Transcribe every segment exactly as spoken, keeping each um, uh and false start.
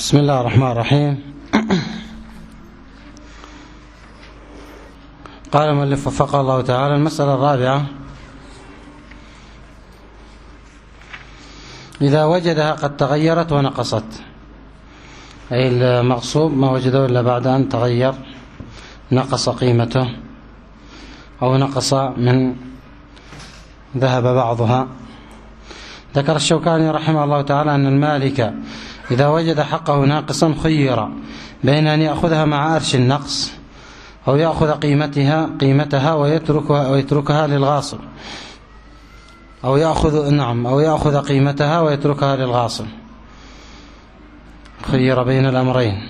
بسم الله الرحمن الرحيم. قال المؤلف وفقه الله تعالى: المسألة الرابعة: إذا وجدها قد تغيرت ونقصت، أي المغصوب ما وجده إلا بعد أن تغير، نقص قيمته أو نقص من ذهب بعضها. ذكر الشوكاني رحمه الله تعالى أن المالك إذا وجد حقه ناقصا خير بين أن يأخذها مع أرش النقص أو يأخذ قيمتها قيمتها ويتركها ويتركها للغاصب، أو يأخذ نعم أو يأخذ قيمتها ويتركها للغاصب. خير بين الأمرين.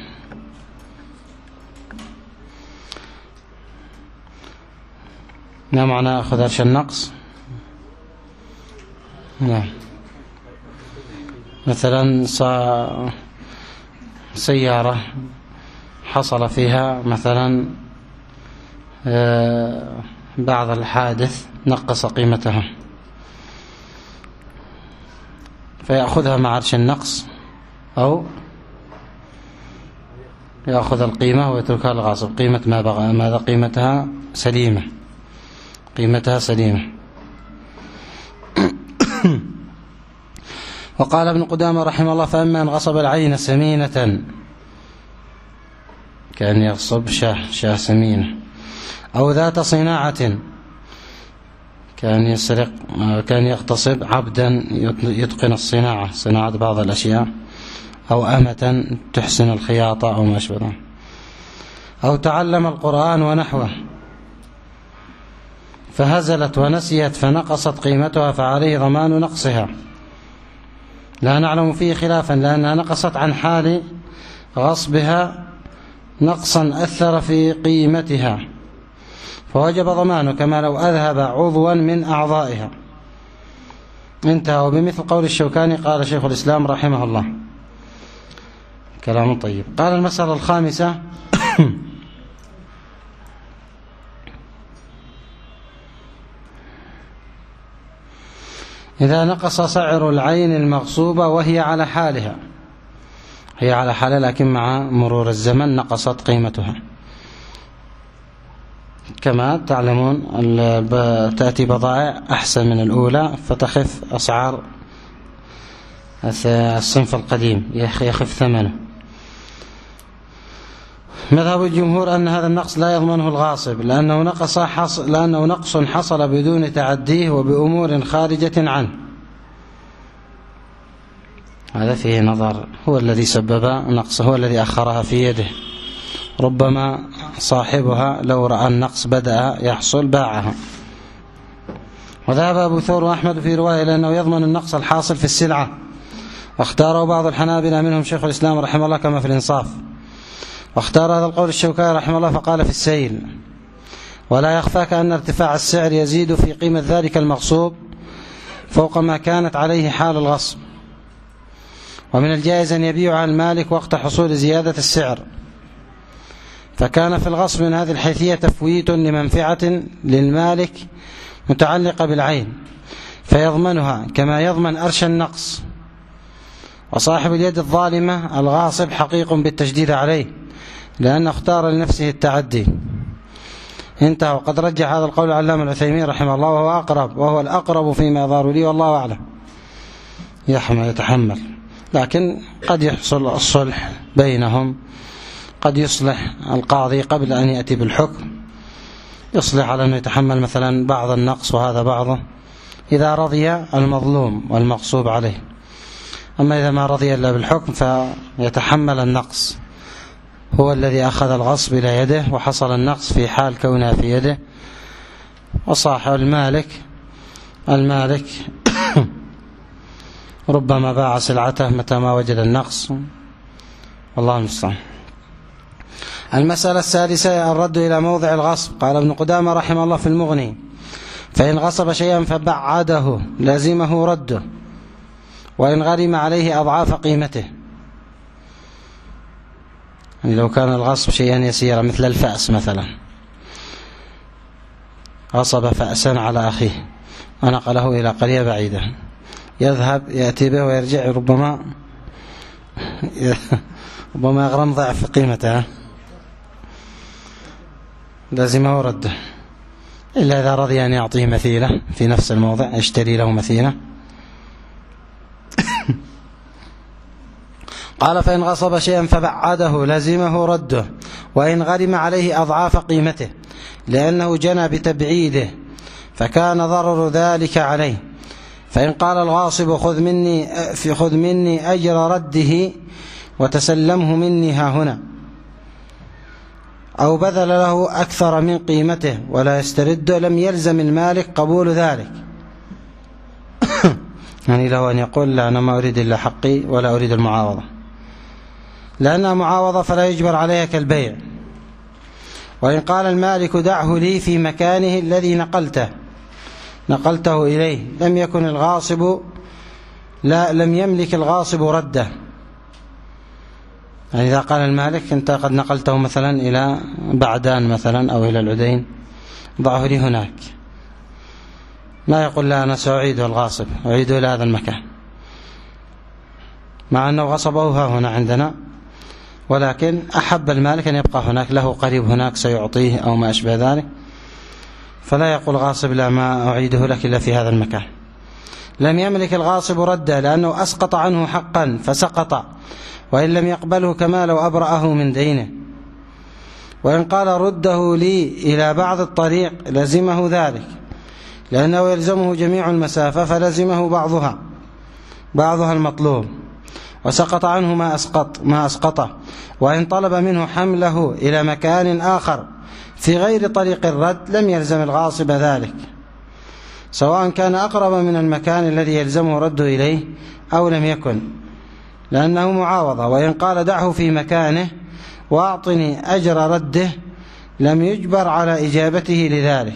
ما معنى أخذ أرش النقص؟ نعم، مثلا سيارة حصل فيها مثلا بعض الحادث نقص قيمتها، فيأخذها مع عرش النقص أو يأخذ القيمة ويتركها للغاصب. قيمة ما بغى ماذا؟ قيمتها سليمة، قيمتها سليمة. وقال ابن قدامة رحمه الله: فأما أن غصب العين سمينة، كان يغصب شاه شاه سمينة، أو ذات صناعة، كان يسرق كان يغتصب عبدا يتقن الصناعة، صناعة بعض الأشياء، أو أمة تحسن الخياطة أو ما أشبه، أو تعلم القرآن ونحوه فهزلت ونسيت فنقصت قيمتها، فعليه ضمان نقصها، لا نعلم فيه خلافا، لأنها نقصت عن حال غصبها نقصا أثر في قيمتها، فوجب ضمانه كما لو أذهب عضوا من أعضائها. انتهى. وبمثل قول الشوكاني قال شيخ الإسلام رحمه الله. كلام طيب. قال: المسألة الخامسة: إذا نقص سعر العين المغصوبة وهي على حالها، هي على حالها لكن مع مرور الزمن نقصت قيمتها. كما تعلمون تأتي بضائع أحسن من الأولى فتخف أسعار الصنف القديم، يخف ثمنه. مذهب الجمهور أن هذا النقص لا يضمنه الغاصب، لأنه نقص حصل لأنه نقص حصل بدون تعديه وبأمور خارجة عنه. هذا فيه نظر، هو الذي سبب نقصه، هو الذي أخرها في يده. ربما صاحبها لو رأى النقص بدأ يحصل باعها. وذهب أبو ثور وأحمد في رواية لأنه يضمن النقص الحاصل في السلعة، واختاره بعض الحنابلة منهم شيخ الإسلام رحمه الله كما في الإنصاف. واختار هذا القول الشوكاني رحمه الله فقال في السيل: ولا يخفاك أن ارتفاع السعر يزيد في قيمة ذلك المغصوب فوق ما كانت عليه حال الغصب، ومن الجائز أن يبيع المالك وقت حصول زيادة السعر، فكان في الغصب من هذه الحيثية تفويت لمنفعة للمالك متعلقة بالعين فيضمنها كما يضمن أرش النقص. وصاحب اليد الظالمة الغاصب حقيق بالتشديد عليه، لأنه اختار لنفسه التعدي. انتهى. وقد رجح هذا القول العلامة العثيمين رحمه الله، وهو أقرب وهو الأقرب فيما يظهر لي والله أعلم. يحمل يتحمل، لكن قد يحصل الصلح بينهم، قد يصلح القاضي قبل أن يأتي بالحكم، يصلح على أنه يتحمل مثلا بعض النقص وهذا بعضه، إذا رضي المظلوم والمغصوب عليه. أما إذا ما رضي إلا بالحكم فيتحمل النقص، هو الذي أخذ الغصب إلى يده وحصل النقص في حال كونها في يده. وصاحب المالك المالك ربما باع سلعته متى ما وجد النقص، والله المستعان. المسألة السادسة: الرد إلى موضع الغصب. قال ابن قدامة رحمه الله في المغني: فإن غصب شيئا فبعده لازمه رده، وإن غرم عليه أضعاف قيمته. يعني لو كان الغصب شيئا يسيرا مثل الفأس مثلا، غصب فأسا على أخيه ونقله إلى قرية بعيدة، يذهب يأتي به ويرجع ربما ربما يغرم ضعف قيمتها لازمه رده، إلا إذا رضي أن يعطيه مثيلة في نفس الموضع، يشتري له مثيلة. قال فإن غصب شيئا فبعده لزمه رده، وإن غرم عليه أضعاف قيمته لأنه جنى بتبعيده فكان ضرر ذلك عليه. فإن قال الغاصب خذ مني, خذ مني أجر رده وتسلمه مني ها هنا، أو بذل له أكثر من قيمته ولا يسترده، لم يلزم المالك قبول ذلك. يعني له أن يقول لا أنا ما أريد إلا حقي ولا أريد المعاوضة، لأنها معاوضة فلا يجبر عليها كالبيع. وإن قال المالك دعه لي في مكانه الذي نقلته نقلته إليه لم يكن الغاصب لا لم يملك الغاصب رده. يعني إذا قال المالك أنت قد نقلته مثلا إلى بعدان مثلا أو إلى العدين، ضعه لي هناك، ما يقول لا أنا سأعيده الغاصب، أعيده إلى هذا المكان، مع أنه غصبه ها هنا عندنا، ولكن أحب المالك أن يبقى هناك، له قريب هناك سيعطيه أو ما أشبه ذلك، فلا يقول غاصب لا ما أعيده لك إلا في هذا المكان. لم يملك الغاصب رده لأنه أسقط عنه حقا فسقط، وإن لم يقبله كما لو أبرأه من دينه. وإن قال رده لي إلى بعض الطريق لزمه ذلك، لأنه يلزمه جميع المسافة فلزمه بعضها بعضها المطلوب، وسقط عنه ما أسقط ما أسقطه. وإن طلب منه حمله إلى مكان آخر في غير طريق الرد لم يلزم الغاصب ذلك، سواء كان أقرب من المكان الذي يلزمه رده إليه أو لم يكن، لأنه معاوضة. وإن قال دعه في مكانه وأعطني أجر رده لم يجبر على إجابته لذلك،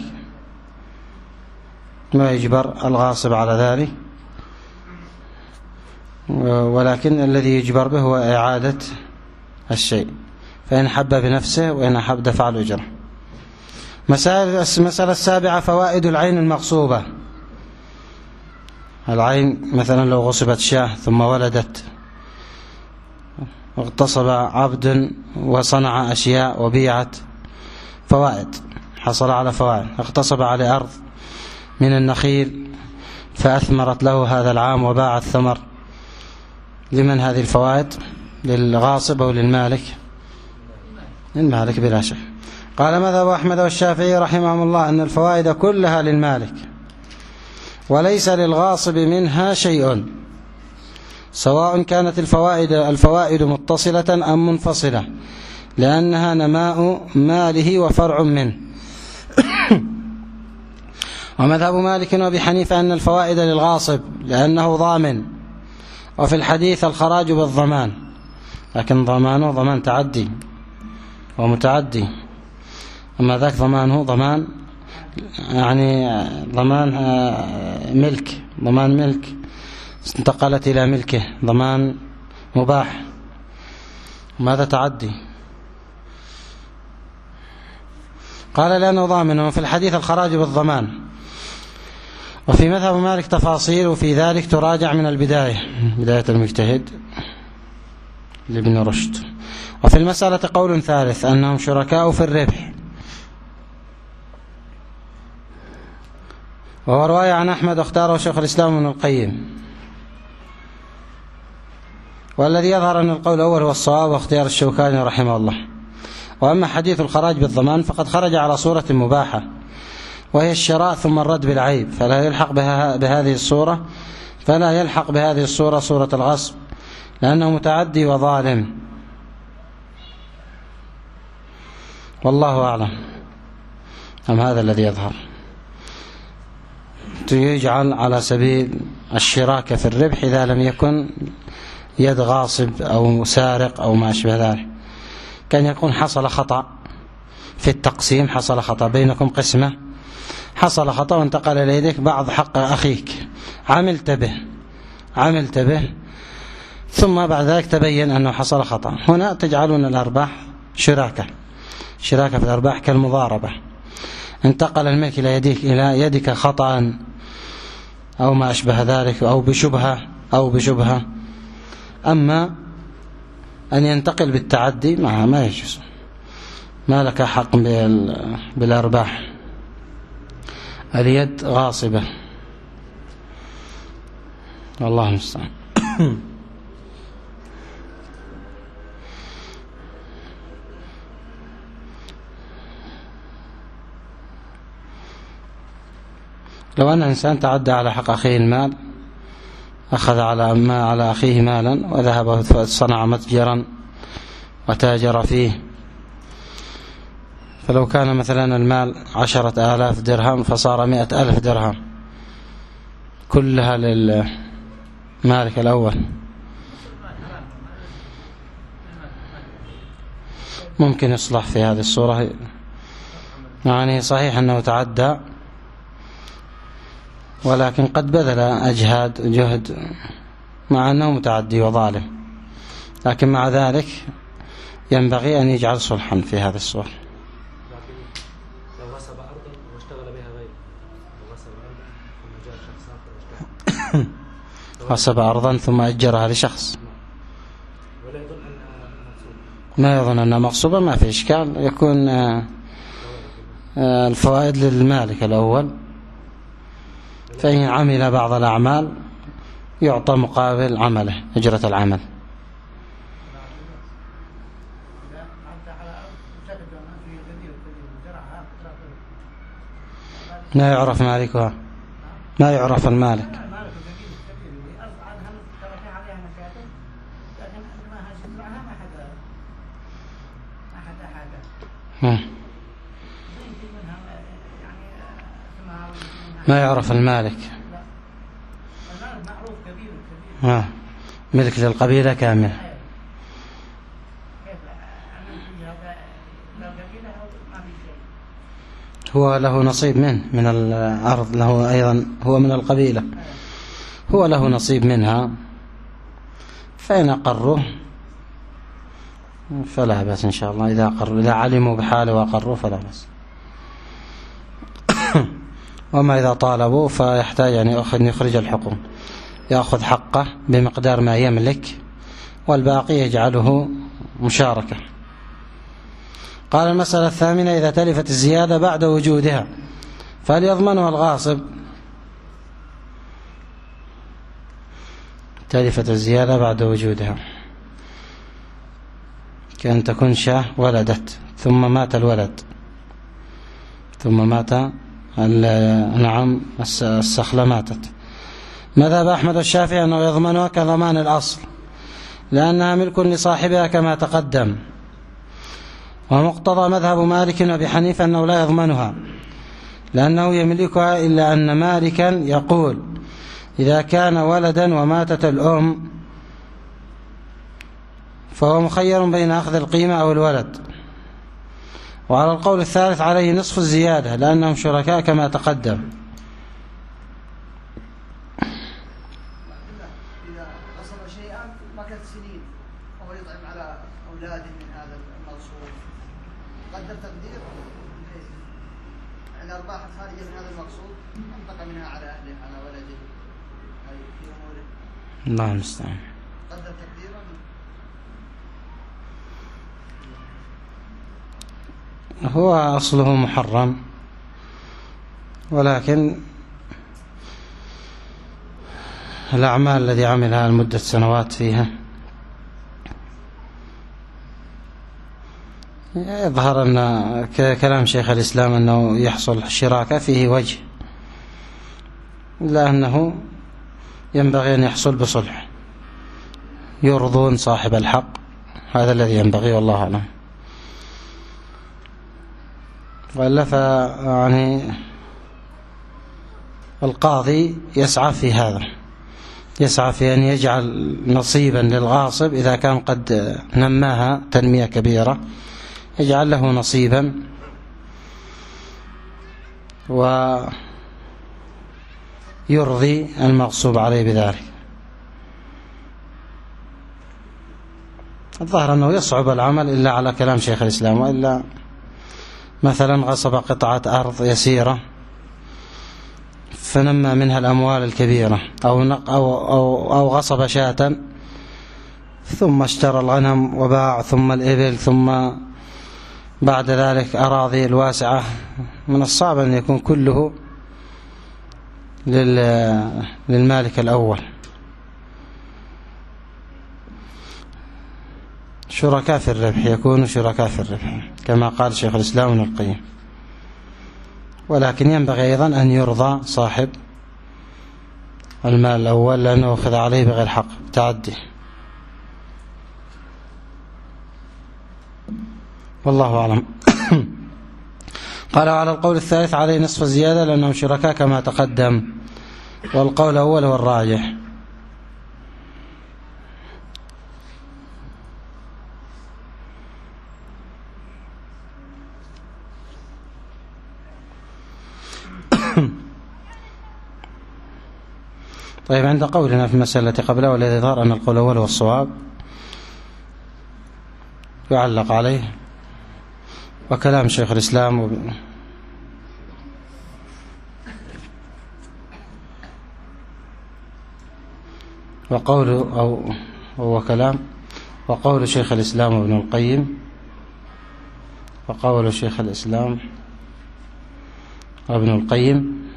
ما يجبر الغاصب على ذلك، ولكن الذي يجبر به هو إعادة الشيء، فإن حب بنفسه وإن أحب دفع الأجرة. المسألة السابعة فوائد العين المغصوبة. العين مثلا لو غصبت شاة ثم ولدت، واغتصب عبد وصنع أشياء وبيعت، فوائد، حصل على فوائد. اغتصب على أرض من النخيل فأثمرت له هذا العام وباع الثمر، لمن هذه الفوائد؟ للغاصب أو للمالك؟ للمالك بلا شك. قال مذهب أحمد والشافعي رحمهم الله أن الفوائد كلها للمالك وليس للغاصب منها شيء، سواء كانت الفوائد الفوائد متصلة أم منفصلة، لأنها نماء ماله وفرع منه. ومذهب مالك وأبي حنيفة أن الفوائد للغاصب لأنه ضامن، وفي الحديث الخراج بالضمان، لكن ضمانه ضمان تعدي ومتعدي، أما ذاك ضمانه ضمان يعني ضمان ملك، ضمان ملك انتقلت إلى ملكه، ضمان مباح، ماذا تعدي؟ قال لأنه ضامن، وفي الحديث الخراج بالضمان. وفي مذهب مالك تفاصيل وفي ذلك تراجع من البداية، بداية المجتهد لابن رشد. وفي المسألة قول ثالث أنهم شركاء في الربح، وهو رواية عن أحمد واختاره شيخ الإسلام ابن القيم، والذي يظهر أن القول الأول هو الصواب واختيار الشوكاني رحمه الله. وأما حديث الخراج بالضمان فقد خرج على صورة مباحة وهي الشراء ثم الرد بالعيب، فلا يلحق بها بهذه الصورة فلا يلحق بهذه الصورة صورة الغصب، لأنه متعدي وظالم، والله أعلم. أم هذا الذي يظهر يجعل على سبيل الشراكة في الربح إذا لم يكن يد غاصب أو سارق أو ما أشبه ذلك، كان يكون حصل خطأ في التقسيم، حصل خطأ بينكم قسمة، حصل خطأ وانتقل إليك بعض حق أخيك، عملت به عملت به ثم بعد ذلك تبين أنه حصل خطأ، هنا تجعلون الأرباح شراكة شراكة في الأرباح كالمضاربة، انتقل الملك إلى يديك إلى يدك خطأ أو ما أشبه ذلك أو بشبهة أو بشبهة. أما أن ينتقل بالتعدي معها ما يجوز، ما لك حق بالأرباح، اليد غاصبة، والله المستعان. لو أن إنسان تعدى على حق أخيه المال، أخذ على ما على أخيه مالا وذهب صنع متجرا وتاجر فيه، فلو كان مثلا المال عشرة آلاف درهم فصار مئة ألف درهم كلها للمالك الأول، ممكن يصلح في هذه الصورة. يعني صحيح أنه تعدى، ولكن قد بذل أجهاد جهد مع أنه متعدي وظالم، لكن مع ذلك ينبغي أن يجعل صلحا في هذه الصورة. لو غصب أرضا واشتغل بها غيره، لو غصب أرضا ثم جاء شخص آخر واشتغل غصب أرضا ثم أجرها لشخص، ولا يظن أنها مغصوبة، ما يظن أنها مغصوبة، ما في إشكال، يكون الفوائد للمالك الأول، فإن عمل بعض الأعمال يعطى مقابل عمله أجرة العمل. ما يعرف مالكها، ما يعرف المالك. ما يعرف المالك، ها ملك للقبيلة كاملة، هو له نصيب منه من الأرض، له أيضا هو من القبيلة، هو له نصيب منها، فإن أقروا فلا بأس إن شاء الله، إذا أقروا، إذا علموا بحاله وأقروا فلا بأس. وما إذا طالبوا فيحتاج أن يخرج الحقوق، يأخذ حقه بمقدار ما يملك والباقي يجعله مشاركة. قال المسألة الثامنة: إذا تلفت الزيادة بعد وجودها فهل يضمنها الغاصب؟ تلفت الزيادة بعد وجودها كأن تكون شاة ولدت ثم مات الولد، ثم مات نعم السخلة ماتت. مذهب أحمد الشافعي أنه يضمنها كضمان الأصل، لأنها ملك لصاحبها كما تقدم. ومقتضى مذهب مالك وأبي حنيفة أنه لا يضمنها، لأنه يملكها، إلا أن مالكا يقول: إذا كان ولدا وماتت الأم فهو مخير بين أخذ القيمة أو الولد. وعلى القول الثالث عليه نصف الزيادة، لأنهم شركاء كما تقدم. إذا غصب شيئا مكث سنين وهو يطعم على أولاده من هذا المغصوب، قدر تقدير الأرباح الخارجة من هذا المغصوب أنفق منها على أهله على ولده أي في أموره. الله المستعان. قدر تقديرا هو أصله محرم، ولكن الأعمال الذي عملها لمدة سنوات فيها يظهر أن كلام شيخ الإسلام أنه يحصل الشراكة فيه وجه، إلا أنه ينبغي أن يحصل بصلح، يرضون صاحب الحق، هذا الذي ينبغي، والله أعلم. وإلا فيعني القاضي يسعى في هذا، يسعى في أن يجعل نصيبا للغاصب إذا كان قد نماها تنمية كبيرة، يجعل له نصيبا ويرضي المغصوب عليه بذلك. الظاهر أنه يصعب العمل إلا على كلام شيخ الإسلام، وإلا مثلا غصب قطعة أرض يسيرة فنمى منها الأموال الكبيرة، أو أو أو, أو غصب شاة ثم اشترى الغنم وباع، ثم الإبل، ثم بعد ذلك أراضي الواسعة، من الصعب أن يكون كله للمالك الأول. شركاء في الربح، يكونوا شركاء في الربح كما قال شيخ الإسلام ابن القيم. ولكن ينبغي أيضا أن يرضى صاحب المال الأول لأنه أخذ عليه بغير حق تعدي. والله أعلم. قال على القول الثالث عليه نصف الزيادة لأنهم شركاء كما تقدم، والقول الأول هو الراجح. طيب، عند قولنا في المسألة قبلها والذي ظهر أن القول الأول هو الصواب يعلق عليه وكلام شيخ الإسلام وب... وقول أو هو كلام وقول شيخ الإسلام ابن القيم وقول شيخ الإسلام ابن القيم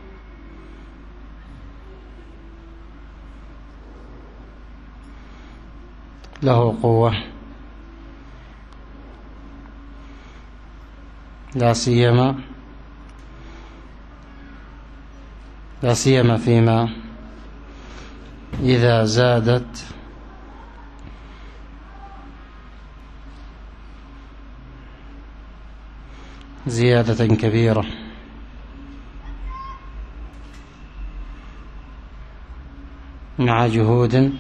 له قوة، لا سيما لا سيما فيما إذا زادت زيادة كبيرة مع جهود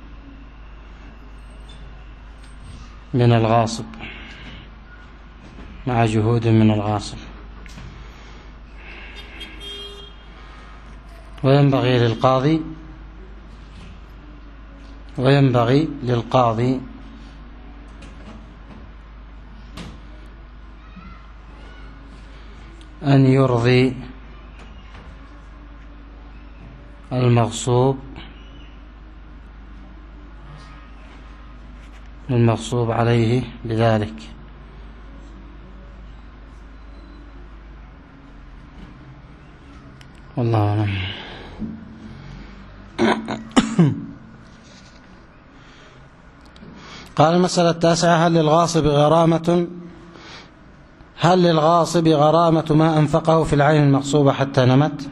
من الغاصب مع جهود من الغاصب. وينبغي للقاضي وينبغي للقاضي أن يرضي المغصوب المغصوب عليه بذلك. والله أعلم. قال المسألة التاسعة: هل للغاصب غرامة هل للغاصب غرامة ما أنفقه في العين المغصوبة حتى نمت؟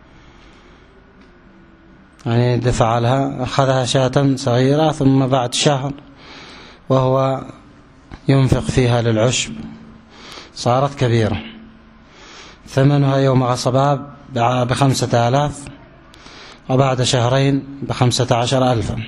يعني دفع لها، أخذها شاة صغيرة ثم بعد شهر وهو ينفق فيها للعشب صارت كبيرة، ثمنها يوم غصبها بخمسة آلاف وبعد شهرين بخمسة عشر ألفا،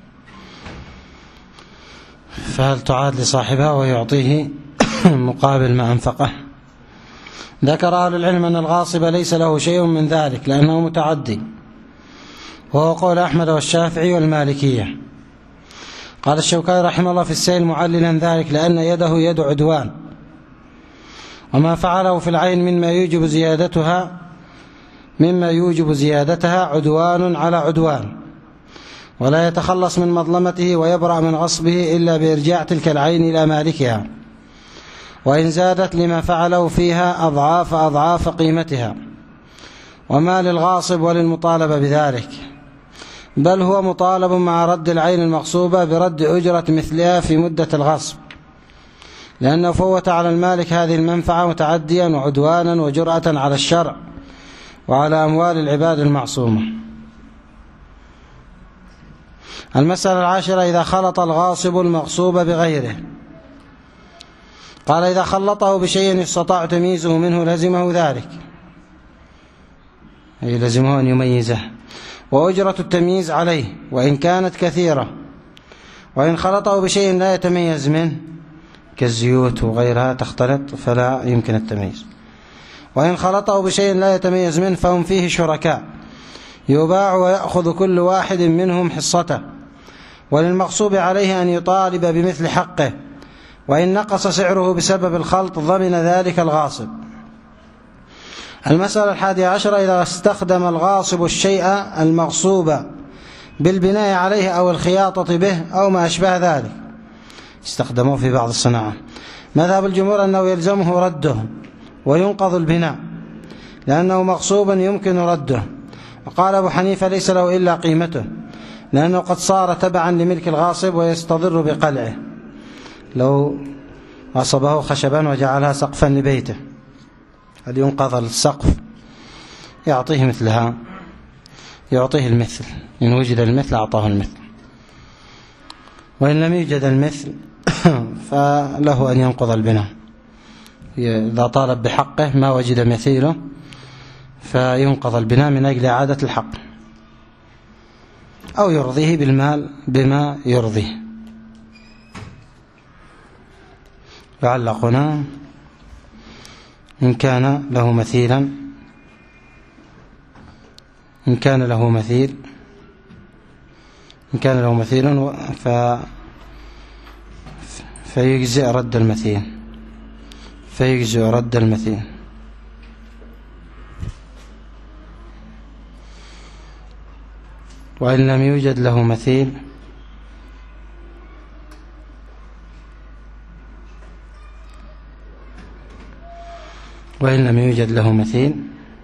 فهل تعاد لصاحبها ويعطيه مقابل ما أنفقه؟ ذكر أهل العلم أن الغاصب ليس له شيء من ذلك لأنه متعدي، وهو قول أحمد والشافعي والمالكية. قال الشوكاني رحمه الله في السيل معللا ذلك لأن يده يد عدوان، وما فعله في العين مما يوجب زيادتها مما يوجب زيادتها عدوان على عدوان، ولا يتخلص من مظلمته ويبرأ من غصبه إلا بإرجاع تلك العين إلى مالكها، وإن زادت لما فعله فيها أضعاف أضعاف قيمتها، وما للغاصب وللمطالبة بذلك، بل هو مطالب مع رد العين المغصوبة برد أجرة مثلها في مدة الغصب، لأنه فوت على المالك هذه المنفعة متعديا وعدوانا وجرأة على الشرع وعلى أموال العباد المعصومة. المسألة العاشرة: إذا خلط الغاصب المغصوب بغيره. قال: إذا خلطه بشيء يستطاع تمييزه منه لزمه ذلك، أي لزمه أن يميزه، وأجرة التمييز عليه وإن كانت كثيرة. وإن خلطه بشيء لا يتميز منه كالزيوت وغيرها تختلط فلا يمكن التمييز. وإن خلطه بشيء لا يتميز منه فهم فيه شركاء، يباع ويأخذ كل واحد منهم حصته، وللمغصوب عليه أن يطالب بمثل حقه، وإن نقص سعره بسبب الخلط ضمن ذلك الغاصب. المسألة الحادية عشرة: إذا استخدم الغاصب الشيء المغصوب بالبناء عليه أو الخياطة به أو ما أشبه ذلك، استخدموه في بعض الصناعة. مذهب الجمهور أنه يلزمه رده وينقض البناء لأنه مغصوب يمكن رده. وقال أبو حنيفة ليس له إلا قيمته لأنه قد صار تبعا لملك الغاصب ويستضر بقلعه، لو غصبه خشبا وجعلها سقفا لبيته هل ينقض السقف؟ يعطيه مثلها، يعطيه المثل، إن وجد المثل أعطاه المثل، وإن لم يوجد المثل فله أن ينقض البناء. إذا طالب بحقه ما وجد مثيله فينقض البناء من أجل إعادة الحق، أو يرضيه بالمال بما يرضيه. يعلق هنا إن كان له مثيلا، إن كان له مثيل إن كان له مثيل ف فيجزئ رد المثيل فيجزئ رد المثيل وإن لم يوجد له مثيل وإن لم يوجد له مثيل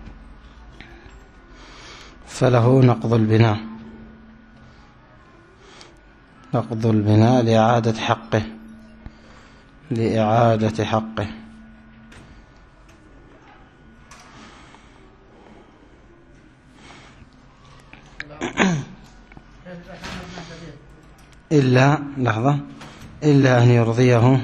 فله نقض البناء نقض البناء لإعادة حقه لإعادة حقه إلا لحظة إلا أن يرضيه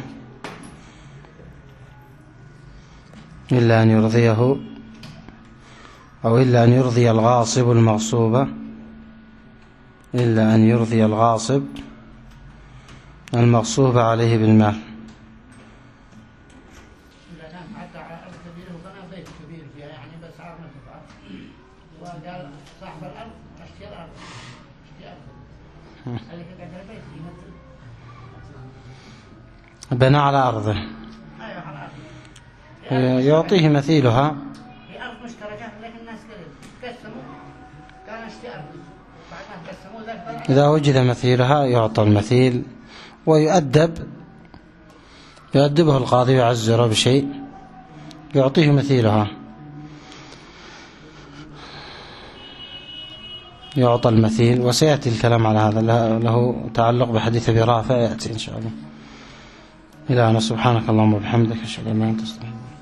إلا أن يرضيه أو إلا أن يرضي الغاصب المغصوب إلا أن يرضي الغاصب المغصوب عليه بالمال. إذا كان حتى على أرض كبيرة وبنى بيت كبير فيها يعني بس عار نفع وقال صاحب الأرض أشتري الأرض أشتري أرض هذه كده بيت يمثل بنى على أرضه أيوة على أرض يعطيه مثيلها هي أرض مشتركة لكن الناس قسموا كان أشتري أرض بعد ما قسموا ذلك إذا وجد مثيلها يعطى المثيل ويؤدب يؤدبه القاضي ويعزره بشيء يعطيه مثيلها يعطى المثيل. وسيأتي الكلام على هذا له تعلق بحديث أبي رافع يأتي إن شاء الله. إلى أن سبحانك اللهم وبحمدك أشهد أن لا إله إلا أنت أستغفرك.